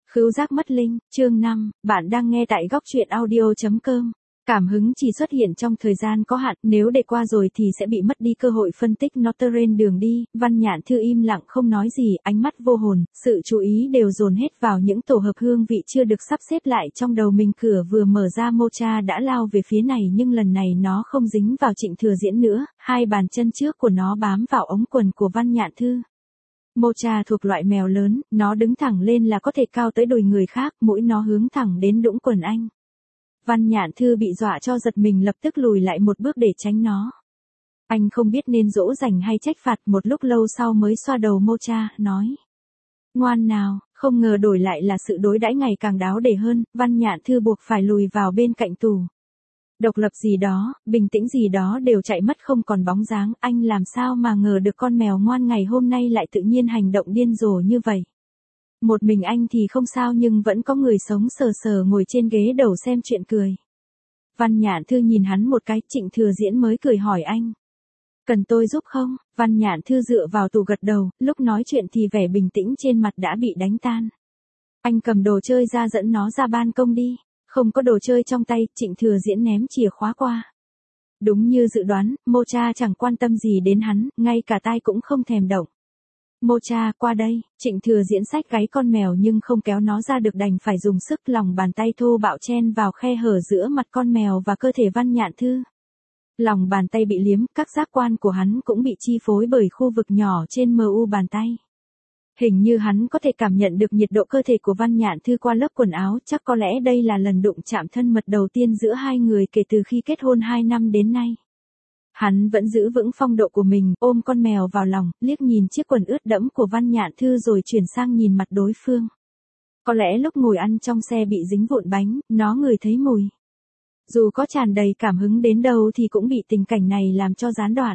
Khứu giác mất linh, chương 5, bạn đang nghe tại góc truyện audio.com. Cảm hứng chỉ xuất hiện trong thời gian có hạn, nếu để qua rồi thì sẽ bị mất đi cơ hội phân tích nó trên đường đi. Văn Nhạn Thư im lặng không nói gì, ánh mắt vô hồn, sự chú ý đều dồn hết vào những tổ hợp hương vị chưa được sắp xếp lại trong đầu mình. Cửa vừa mở ra, Mocha đã lao về phía này, nhưng lần này nó không dính vào Trịnh Thừa Diễn nữa, hai bàn chân trước của nó bám vào ống quần của Văn Nhạn Thư. Mocha thuộc loại mèo lớn, nó đứng thẳng lên là có thể cao tới đùi người khác, mũi nó hướng thẳng đến đũng quần anh. Văn Nhạn Thư bị dọa cho giật mình, lập tức lùi lại một bước để tránh nó. Anh không biết nên dỗ dành hay trách phạt, một lúc lâu sau mới xoa đầu Mocha, nói: ngoan nào. Không ngờ đổi lại là sự đối đãi ngày càng đáo để hơn, Văn Nhạn Thư buộc phải lùi vào bên cạnh tủ. Độc lập gì đó, bình tĩnh gì đó đều chạy mất không còn bóng dáng. Anh làm sao mà ngờ được con mèo ngoan ngày hôm nay lại tự nhiên hành động điên rồ như vậy. Một mình anh thì không sao, nhưng vẫn có người sống sờ sờ ngồi trên ghế đầu xem chuyện cười. Văn Nhạn Thư nhìn hắn một cái, Trịnh Thừa Diễn mới cười hỏi anh: cần tôi giúp không? Văn Nhạn Thư dựa vào tủ gật đầu, lúc nói chuyện thì vẻ bình tĩnh trên mặt đã bị đánh tan. Anh cầm đồ chơi ra dẫn nó ra ban công đi. Không có đồ chơi trong tay, Trịnh Thừa Diễn ném chìa khóa qua. Đúng như dự đoán, Mocha chẳng quan tâm gì đến hắn, ngay cả tai cũng không thèm động. Mocha, qua đây. Trịnh Thừa Diễn xách gáy con mèo nhưng không kéo nó ra được, đành phải dùng sức, lòng bàn tay thô bạo chen vào khe hở giữa mặt con mèo và cơ thể Văn Nhạn Thư. Lòng bàn tay bị liếm, các giác quan của hắn cũng bị chi phối bởi khu vực nhỏ trên mu bàn tay. Hình như hắn có thể cảm nhận được nhiệt độ cơ thể của Văn Nhạn Thư qua lớp quần áo, chắc có lẽ đây là lần đụng chạm thân mật đầu tiên giữa hai người kể từ khi kết hôn 2 năm đến nay. Hắn vẫn giữ vững phong độ của mình, ôm con mèo vào lòng, liếc nhìn chiếc quần ướt đẫm của Văn Nhạn Thư rồi chuyển sang nhìn mặt đối phương. Có lẽ lúc ngồi ăn trong xe bị dính vụn bánh, nó ngửi thấy mùi. Dù có tràn đầy cảm hứng đến đâu thì cũng bị tình cảnh này làm cho gián đoạn.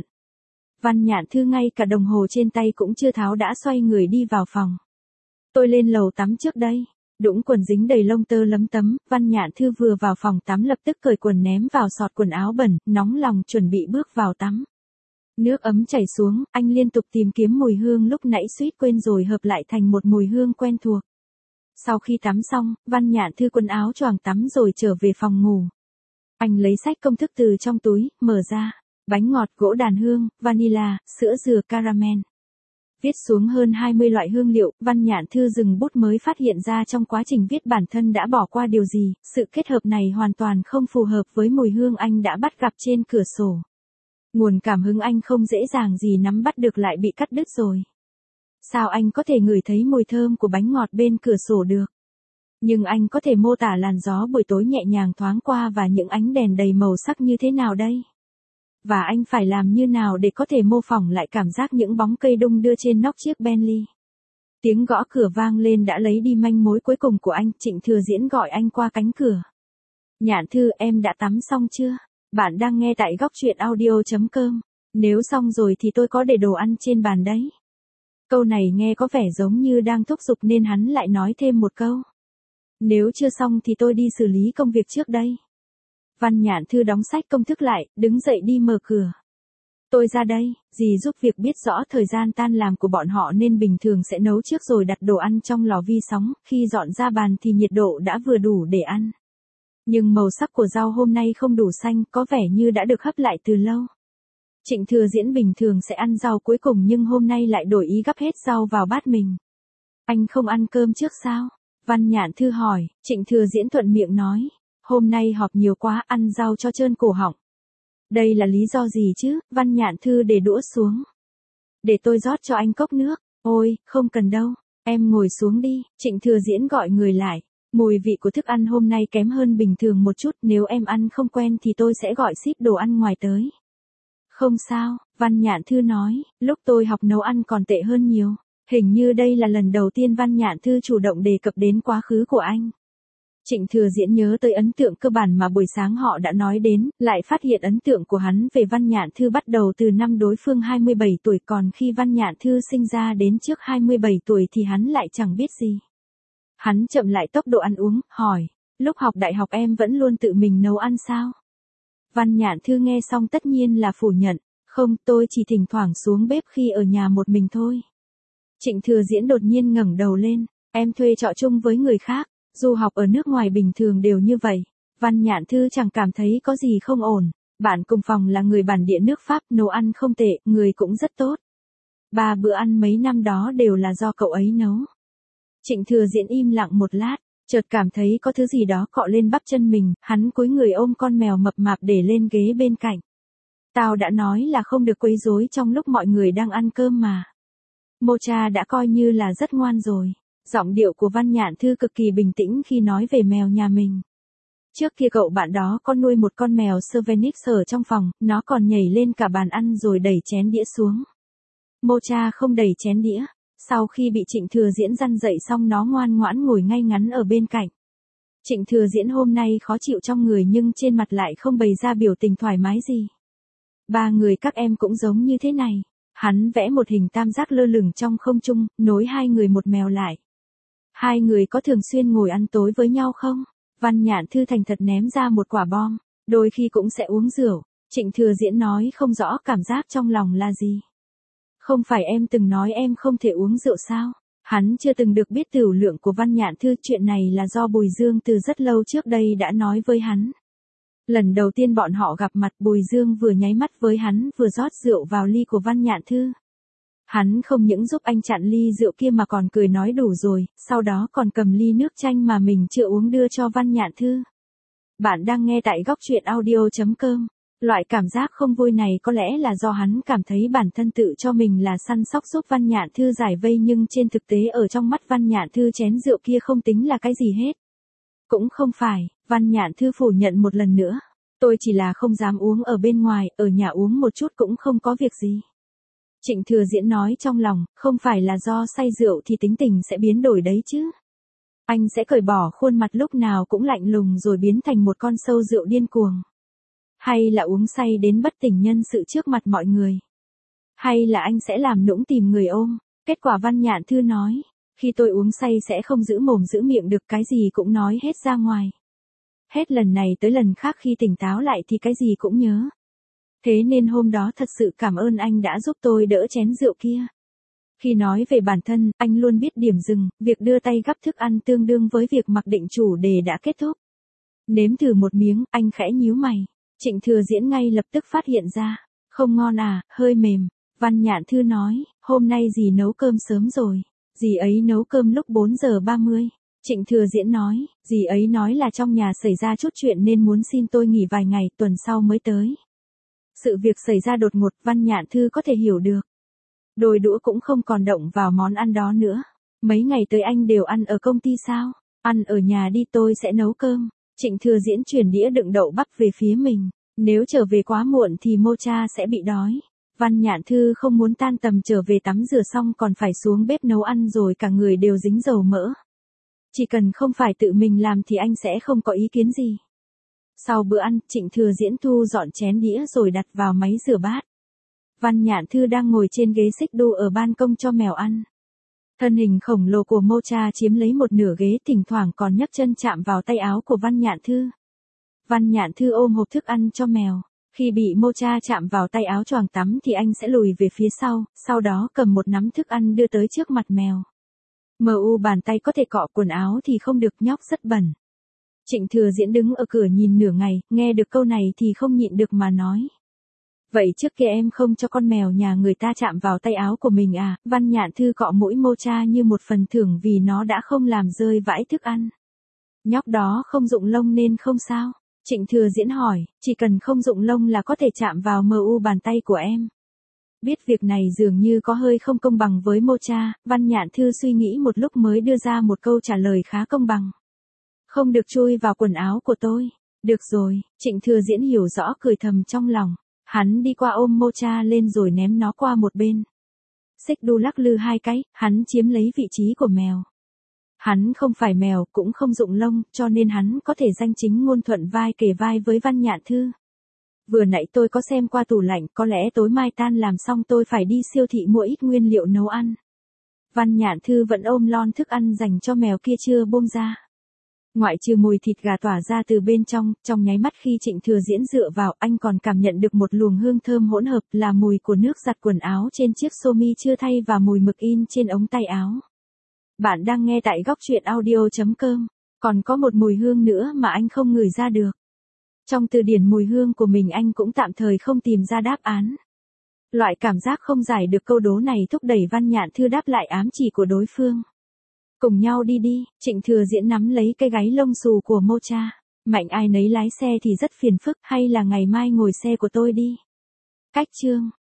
Văn Nhạn Thư ngay cả đồng hồ trên tay cũng chưa tháo đã xoay người đi vào phòng. Tôi lên lầu tắm trước đây. Đũng quần dính đầy lông tơ lấm tấm, Văn Nhạn Thư vừa vào phòng tắm lập tức cởi quần ném vào xọt quần áo bẩn, nóng lòng chuẩn bị bước vào tắm. Nước ấm chảy xuống, anh liên tục tìm kiếm mùi hương lúc nãy suýt quên rồi hợp lại thành một mùi hương quen thuộc. Sau khi tắm xong, Văn Nhạn Thư quần áo choàng tắm rồi trở về phòng ngủ. Anh lấy sách công thức từ trong túi, mở ra. Bánh ngọt, gỗ đàn hương, vanilla, sữa dừa, caramel. Viết xuống hơn 20 loại hương liệu, Văn Nhạn Thư dừng bút mới phát hiện ra trong quá trình viết bản thân đã bỏ qua điều gì, sự kết hợp này hoàn toàn không phù hợp với mùi hương anh đã bắt gặp trên cửa sổ. Nguồn cảm hứng anh không dễ dàng gì nắm bắt được lại bị cắt đứt rồi. Sao anh có thể ngửi thấy mùi thơm của bánh ngọt bên cửa sổ được? Nhưng anh có thể mô tả làn gió buổi tối nhẹ nhàng thoáng qua và những ánh đèn đầy màu sắc như thế nào đây? Và anh phải làm như nào để có thể mô phỏng lại cảm giác những bóng cây đung đưa trên nóc chiếc Bentley? Tiếng gõ cửa vang lên đã lấy đi manh mối cuối cùng của anh. Trịnh Thừa Diễn gọi anh qua cánh cửa. Nhạn Thư, em đã tắm xong chưa? Bạn đang nghe tại góc truyện audio.com. Nếu xong rồi thì tôi có để đồ ăn trên bàn đấy. Câu này nghe có vẻ giống như đang thúc giục nên hắn lại nói thêm một câu. Nếu chưa xong thì tôi đi xử lý công việc trước đây. Văn Nhạn Thư đóng sách công thức lại, đứng dậy đi mở cửa. Tôi ra đây. Dì giúp việc biết rõ thời gian tan làm của bọn họ nên bình thường sẽ nấu trước rồi đặt đồ ăn trong lò vi sóng, khi dọn ra bàn thì nhiệt độ đã vừa đủ để ăn. Nhưng màu sắc của rau hôm nay không đủ xanh, có vẻ như đã được hấp lại từ lâu. Trịnh Thừa Diễn bình thường sẽ ăn rau cuối cùng nhưng hôm nay lại đổi ý gắp hết rau vào bát mình. Anh không ăn cơm trước sao? Văn Nhạn Thư hỏi. Trịnh Thừa Diễn thuận miệng nói. Hôm nay họp nhiều quá, ăn rau cho trơn cổ họng. Đây là lý do gì chứ? Văn Nhạn Thư để đũa xuống. Để tôi rót cho anh cốc nước. Ôi, không cần đâu. Em ngồi xuống đi. Trịnh Thừa Diễn gọi người lại. Mùi vị của thức ăn hôm nay kém hơn bình thường một chút, nếu em ăn không quen thì tôi sẽ gọi ship đồ ăn ngoài tới. Không sao, Văn Nhạn Thư nói, lúc tôi học nấu ăn còn tệ hơn nhiều. Hình như đây là lần đầu tiên Văn Nhạn Thư chủ động đề cập đến quá khứ của anh. Trịnh Thừa Diễn nhớ tới ấn tượng cơ bản mà buổi sáng họ đã nói đến, lại phát hiện ấn tượng của hắn về Văn Nhạn Thư bắt đầu từ năm đối phương 27 tuổi, còn khi Văn Nhạn Thư sinh ra đến trước 27 tuổi thì hắn lại chẳng biết gì. Hắn chậm lại tốc độ ăn uống, hỏi, lúc học đại học em vẫn luôn tự mình nấu ăn sao? Văn Nhạn Thư nghe xong tất nhiên là phủ nhận, không, tôi chỉ thỉnh thoảng xuống bếp khi ở nhà một mình thôi. Trịnh Thừa Diễn đột nhiên ngẩng đầu lên, Em thuê trọ chung với người khác, du học ở nước ngoài bình thường đều như vậy. Văn Nhạn Thư chẳng cảm thấy có gì không ổn. Bạn cùng phòng là người bản địa nước Pháp, nấu ăn không tệ, người cũng rất tốt. 3 bữa ăn mấy năm đó đều là do cậu ấy nấu. Trịnh Thừa Diễn im lặng một lát, chợt cảm thấy có thứ gì đó cọ lên bắp chân mình, hắn cúi người ôm con mèo mập mạp để lên ghế bên cạnh. Tao đã nói là không được quấy rối trong lúc mọi người đang ăn cơm mà. Mocha đã coi như là rất ngoan rồi. Giọng điệu của Văn Nhạn Thư cực kỳ bình tĩnh khi nói về mèo nhà mình. Trước kia cậu bạn đó có nuôi một con mèo Svenix ở trong phòng, nó còn nhảy lên cả bàn ăn rồi đẩy chén đĩa xuống. Mocha không đẩy chén đĩa. Sau khi bị Trịnh Thừa Diễn răn dậy xong nó ngoan ngoãn ngồi ngay ngắn ở bên cạnh. Trịnh Thừa Diễn hôm nay khó chịu trong người nhưng trên mặt lại không bày ra biểu tình thoải mái gì. 3 người các em cũng giống như thế này. Hắn vẽ một hình tam giác lơ lửng trong không trung, nối 2 người một mèo lại. 2 người có thường xuyên ngồi ăn tối với nhau không? Văn Nhạn Thư thành thật ném ra một quả bom. Đôi khi cũng sẽ uống rượu. Trịnh Thừa Diễn nói không rõ cảm giác trong lòng là gì. Không phải em từng nói em không thể uống rượu sao? Hắn chưa từng được biết tửu lượng của Văn Nhạn Thư, chuyện này là do Bùi Dương từ rất lâu trước đây đã nói với hắn. Lần đầu tiên bọn họ gặp mặt Bùi Dương vừa nháy mắt với hắn vừa rót rượu vào ly của Văn Nhạn Thư. Hắn không những giúp anh chặn ly rượu kia mà còn cười nói đủ rồi, sau đó còn cầm ly nước chanh mà mình chưa uống đưa cho Văn Nhạn Thư. Bạn đang nghe tại góc truyện audio.com. Loại cảm giác không vui này có lẽ là do hắn cảm thấy bản thân tự cho mình là săn sóc giúp Văn Nhạn Thư giải vây, nhưng trên thực tế ở trong mắt Văn Nhạn Thư chén rượu kia không tính là cái gì hết. Cũng không phải, Văn Nhạn Thư phủ nhận một lần nữa. Tôi chỉ là không dám uống ở bên ngoài, ở nhà uống một chút cũng không có việc gì. Trịnh Thừa Diễn nói trong lòng, không phải là do say rượu thì tính tình sẽ biến đổi đấy chứ. Anh sẽ cởi bỏ khuôn mặt lúc nào cũng lạnh lùng rồi biến thành một con sâu rượu điên cuồng. Hay là uống say đến bất tỉnh nhân sự trước mặt mọi người. Hay là anh sẽ làm nũng tìm người ôm. Kết quả Văn Nhạn Thư nói, khi tôi uống say sẽ không giữ mồm giữ miệng được, cái gì cũng nói hết ra ngoài. Hết lần này tới lần khác khi tỉnh táo lại thì cái gì cũng nhớ. Thế nên hôm đó thật sự cảm ơn anh đã giúp tôi đỡ chén rượu kia. Khi nói về bản thân, anh luôn biết điểm dừng, việc đưa tay gắp thức ăn tương đương với việc mặc định chủ đề đã kết thúc. Nếm thử một miếng, anh khẽ nhíu mày. Trịnh Thừa Diễn ngay lập tức phát hiện ra. Không ngon à, hơi mềm. Văn Nhạn Thư nói, hôm nay dì nấu cơm sớm rồi. Dì ấy nấu cơm lúc 4 giờ 30. Trịnh Thừa Diễn nói, dì ấy nói là trong nhà xảy ra chút chuyện nên muốn xin tôi nghỉ vài ngày, tuần sau mới tới. Sự việc xảy ra đột ngột, Văn Nhạn Thư có thể hiểu được. Đôi đũa cũng không còn động vào món ăn đó nữa. Mấy ngày tới anh đều ăn ở công ty sao? Ăn ở nhà đi, tôi sẽ nấu cơm. Trịnh Thừa Diễn chuyển đĩa đựng đậu bắp về phía mình. Nếu trở về quá muộn thì Mocha sẽ bị đói. Văn Nhạn Thư không muốn tan tầm trở về tắm rửa xong còn phải xuống bếp nấu ăn rồi cả người đều dính dầu mỡ. Chỉ cần không phải tự mình làm thì anh sẽ không có ý kiến gì. Sau bữa ăn, Trịnh Thừa Diễn thu dọn chén đĩa rồi đặt vào máy rửa bát. Văn Nhạn Thư đang ngồi trên ghế xích đu ở ban công cho mèo ăn. Thân hình khổng lồ của Mocha chiếm lấy một nửa ghế, thỉnh thoảng còn nhấc chân chạm vào tay áo của Văn Nhạn Thư. Văn Nhạn Thư ôm hộp thức ăn cho mèo. Khi bị Mocha chạm vào tay áo choàng tắm thì anh sẽ lùi về phía sau đó cầm một nắm thức ăn đưa tới trước mặt mèo. Bàn tay có thể cọ quần áo thì không được, nhóc rất bẩn. Trịnh Thừa Diễn đứng ở cửa nhìn nửa ngày, nghe được câu này thì không nhịn được mà nói. Vậy trước kia em không cho con mèo nhà người ta chạm vào tay áo của mình à? Văn Nhạn Thư cọ mũi Mocha như một phần thưởng vì nó đã không làm rơi vãi thức ăn. Nhóc đó không rụng lông nên không sao. Trịnh Thừa Diễn hỏi, chỉ cần không rụng lông là có thể chạm vào bàn tay của em. Biết việc này dường như có hơi không công bằng với Mocha, Văn Nhạn Thư suy nghĩ một lúc mới đưa ra một câu trả lời khá công bằng. Không được chui vào quần áo của tôi. Được rồi, Trịnh Thừa Diễn hiểu rõ cười thầm trong lòng. Hắn đi qua ôm Mocha lên rồi ném nó qua một bên. Xích đu lắc lư 2 cái, hắn chiếm lấy vị trí của mèo. Hắn không phải mèo, cũng không rụng lông, cho nên hắn có thể danh chính ngôn thuận vai kề vai với Văn Nhạn Thư. Vừa nãy tôi có xem qua tủ lạnh, có lẽ tối mai tan làm xong tôi phải đi siêu thị mua ít nguyên liệu nấu ăn. Văn Nhạn Thư vẫn ôm lon thức ăn dành cho mèo kia chưa buông ra. Ngoại trừ mùi thịt gà tỏa ra từ bên trong nháy mắt khi Trịnh Thừa Diễn dựa vào, anh còn cảm nhận được một luồng hương thơm hỗn hợp là mùi của nước giặt quần áo trên chiếc sơ mi chưa thay và mùi mực in trên ống tay áo. Bạn đang nghe tại góc chuyện audio.com. Còn có một mùi hương nữa mà anh không ngửi ra được. Trong từ điển mùi hương của mình anh cũng tạm thời không tìm ra đáp án. Loại cảm giác không giải được câu đố này thúc đẩy Văn Nhạn Thư đáp lại ám chỉ của đối phương. Cùng nhau đi đi, Trịnh Thừa Diễn nắm lấy cái gáy lông xù của Mocha. Mạnh ai nấy lái xe thì rất phiền phức, hay là ngày mai ngồi xe của tôi đi. Cách chương